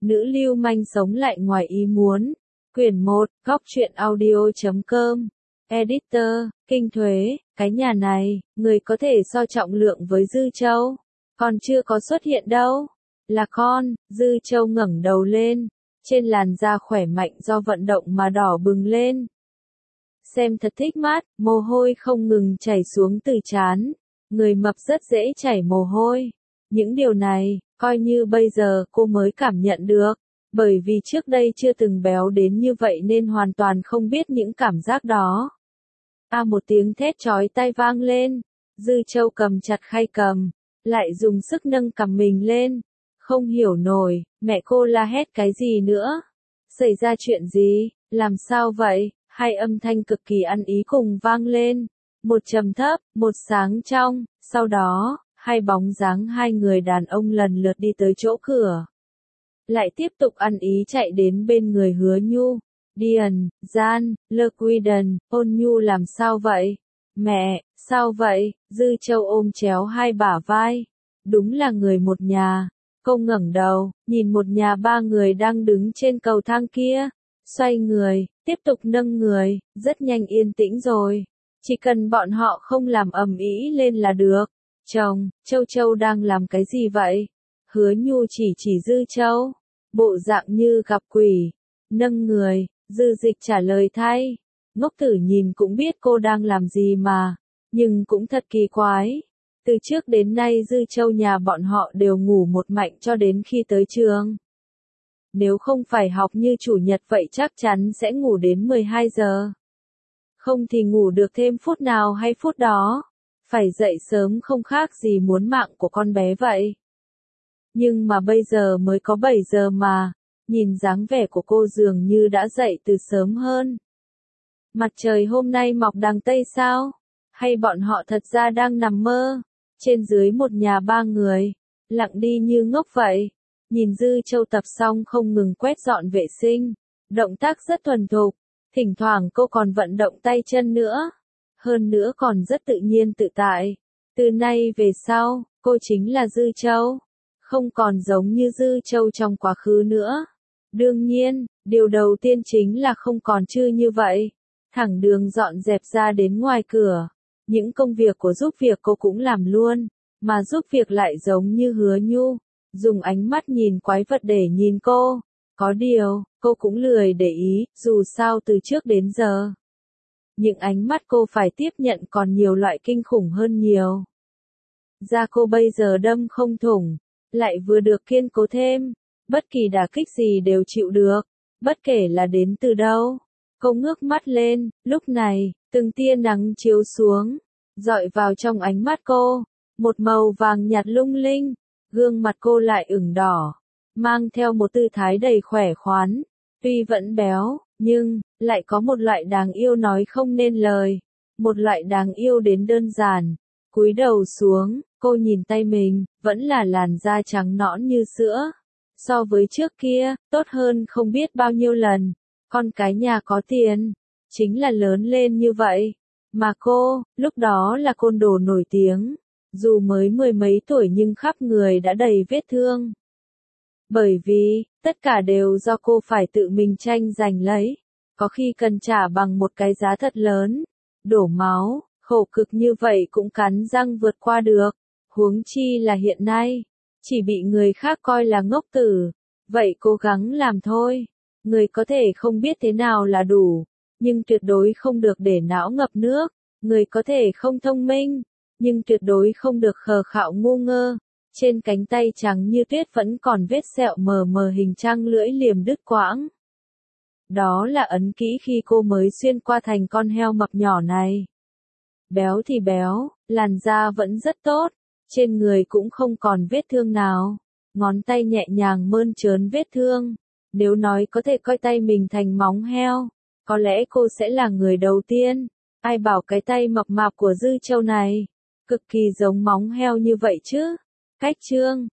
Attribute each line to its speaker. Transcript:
Speaker 1: Nữ lưu manh sống lại ngoài ý muốn. Quyển 1, góc truyện audio.com. Editor, Kinh Thuế, cái nhà này, người có thể so trọng lượng với Dư Châu. Còn chưa có xuất hiện đâu. Là con, Dư Châu ngẩng đầu lên. Trên làn da khỏe mạnh do vận động mà đỏ bừng lên. Xem thật thích mắt, mồ hôi không ngừng chảy xuống từ trán. Người mập rất dễ chảy mồ hôi. Những điều này, coi như bây giờ cô mới cảm nhận được. Bởi vì trước đây chưa từng béo đến như vậy nên hoàn toàn không biết những cảm giác đó. Một tiếng thét chói tai vang lên. Dư Châu cầm chặt khay cầm, lại dùng sức nâng cằm mình lên. Không hiểu nổi, mẹ cô la hét cái gì nữa? Xảy ra chuyện gì? Làm sao vậy? Hai âm thanh cực kỳ ăn ý cùng vang lên. Một trầm thấp, một sáng trong, sau đó, hai bóng dáng hai người đàn ông lần lượt đi tới chỗ cửa. Lại tiếp tục ăn ý chạy đến bên người Hứa Nhu. Điền, Gian, Lơ Quy Đần, Ôn Nhu làm sao vậy? Mẹ, sao vậy? Dư Châu ôm chéo hai bả vai. Đúng là người một nhà. Cô ngẩng đầu, nhìn một nhà ba người đang đứng trên cầu thang kia. Xoay người, tiếp tục nâng người, rất nhanh yên tĩnh rồi. Chỉ cần bọn họ không làm ầm ĩ lên là được. Chồng, Châu Châu đang làm cái gì vậy? Hứa Nhu chỉ Dư Châu. Bộ dạng như gặp quỷ. Nâng người, Dư Dịch trả lời thay. Ngốc Tử nhìn cũng biết cô đang làm gì mà. Nhưng cũng thật kỳ quái. Từ trước đến nay Dư Châu nhà bọn họ đều ngủ một mạch cho đến khi tới trường. Nếu không phải học như chủ nhật vậy chắc chắn sẽ ngủ đến 12 giờ. Không thì ngủ được thêm phút nào hay phút đó. Phải dậy sớm không khác gì muốn mạng của con bé vậy. Nhưng mà bây giờ mới có 7 giờ mà. Nhìn dáng vẻ của cô dường như đã dậy từ sớm hơn. Mặt trời hôm nay mọc đằng Tây sao? Hay bọn họ thật ra đang nằm mơ? Trên dưới một nhà ba người. Lặng đi như ngốc vậy. Nhìn Dư Châu tập xong không ngừng quét dọn vệ sinh. Động tác rất thuần thục. Thỉnh thoảng cô còn vận động tay chân nữa. Hơn nữa còn rất tự nhiên tự tại. Từ nay về sau, cô chính là Dư Châu. Không còn giống như Dư Châu trong quá khứ nữa. Đương nhiên, điều đầu tiên chính là không còn chư như vậy. Thẳng đường dọn dẹp ra đến ngoài cửa. Những công việc của giúp việc cô cũng làm luôn. Mà giúp việc lại giống như Hứa Nhu. Dùng ánh mắt nhìn quái vật để nhìn cô. Có điều, cô cũng lười để ý, dù sao từ trước đến giờ. Những ánh mắt cô phải tiếp nhận còn nhiều loại kinh khủng hơn nhiều. Da cô bây giờ đâm không thủng, lại vừa được kiên cố thêm. Bất kỳ đả kích gì đều chịu được, bất kể là đến từ đâu. Cô ngước mắt lên, lúc này, từng tia nắng chiếu xuống, dọi vào trong ánh mắt cô. Một màu vàng nhạt lung linh, gương mặt cô lại ửng đỏ, mang theo một tư thái đầy khỏe khoắn. Tuy vẫn béo, nhưng, lại có một loại đáng yêu nói không nên lời. Một loại đáng yêu đến đơn giản. Cúi đầu xuống, cô nhìn tay mình, vẫn là làn da trắng nõn như sữa. So với trước kia, tốt hơn không biết bao nhiêu lần. Con cái nhà có tiền, chính là lớn lên như vậy. Mà cô, lúc đó là côn đồ nổi tiếng. Dù mới mười mấy tuổi nhưng khắp người đã đầy vết thương. Bởi vì, tất cả đều do cô phải tự mình tranh giành lấy. Có khi cần trả bằng một cái giá thật lớn. Đổ máu, khổ cực như vậy cũng cắn răng vượt qua được. Huống chi là hiện nay, chỉ bị người khác coi là ngốc tử. Vậy cố gắng làm thôi. Người có thể không biết thế nào là đủ, nhưng tuyệt đối không được để não ngập nước. Người có thể không thông minh, nhưng tuyệt đối không được khờ khạo ngu ngơ. Trên cánh tay trắng như tuyết vẫn còn vết sẹo mờ mờ hình trăng lưỡi liềm đứt quãng. Đó là ấn kỹ khi cô mới xuyên qua thành con heo mập nhỏ này. Béo thì béo, làn da vẫn rất tốt, trên người cũng không còn vết thương nào. Ngón tay nhẹ nhàng mơn trớn vết thương. Nếu nói có thể coi tay mình thành móng heo, có lẽ cô sẽ là người đầu tiên. Ai bảo cái tay mập mạp của Dư Châu này cực kỳ giống móng heo như vậy chứ? Cách chương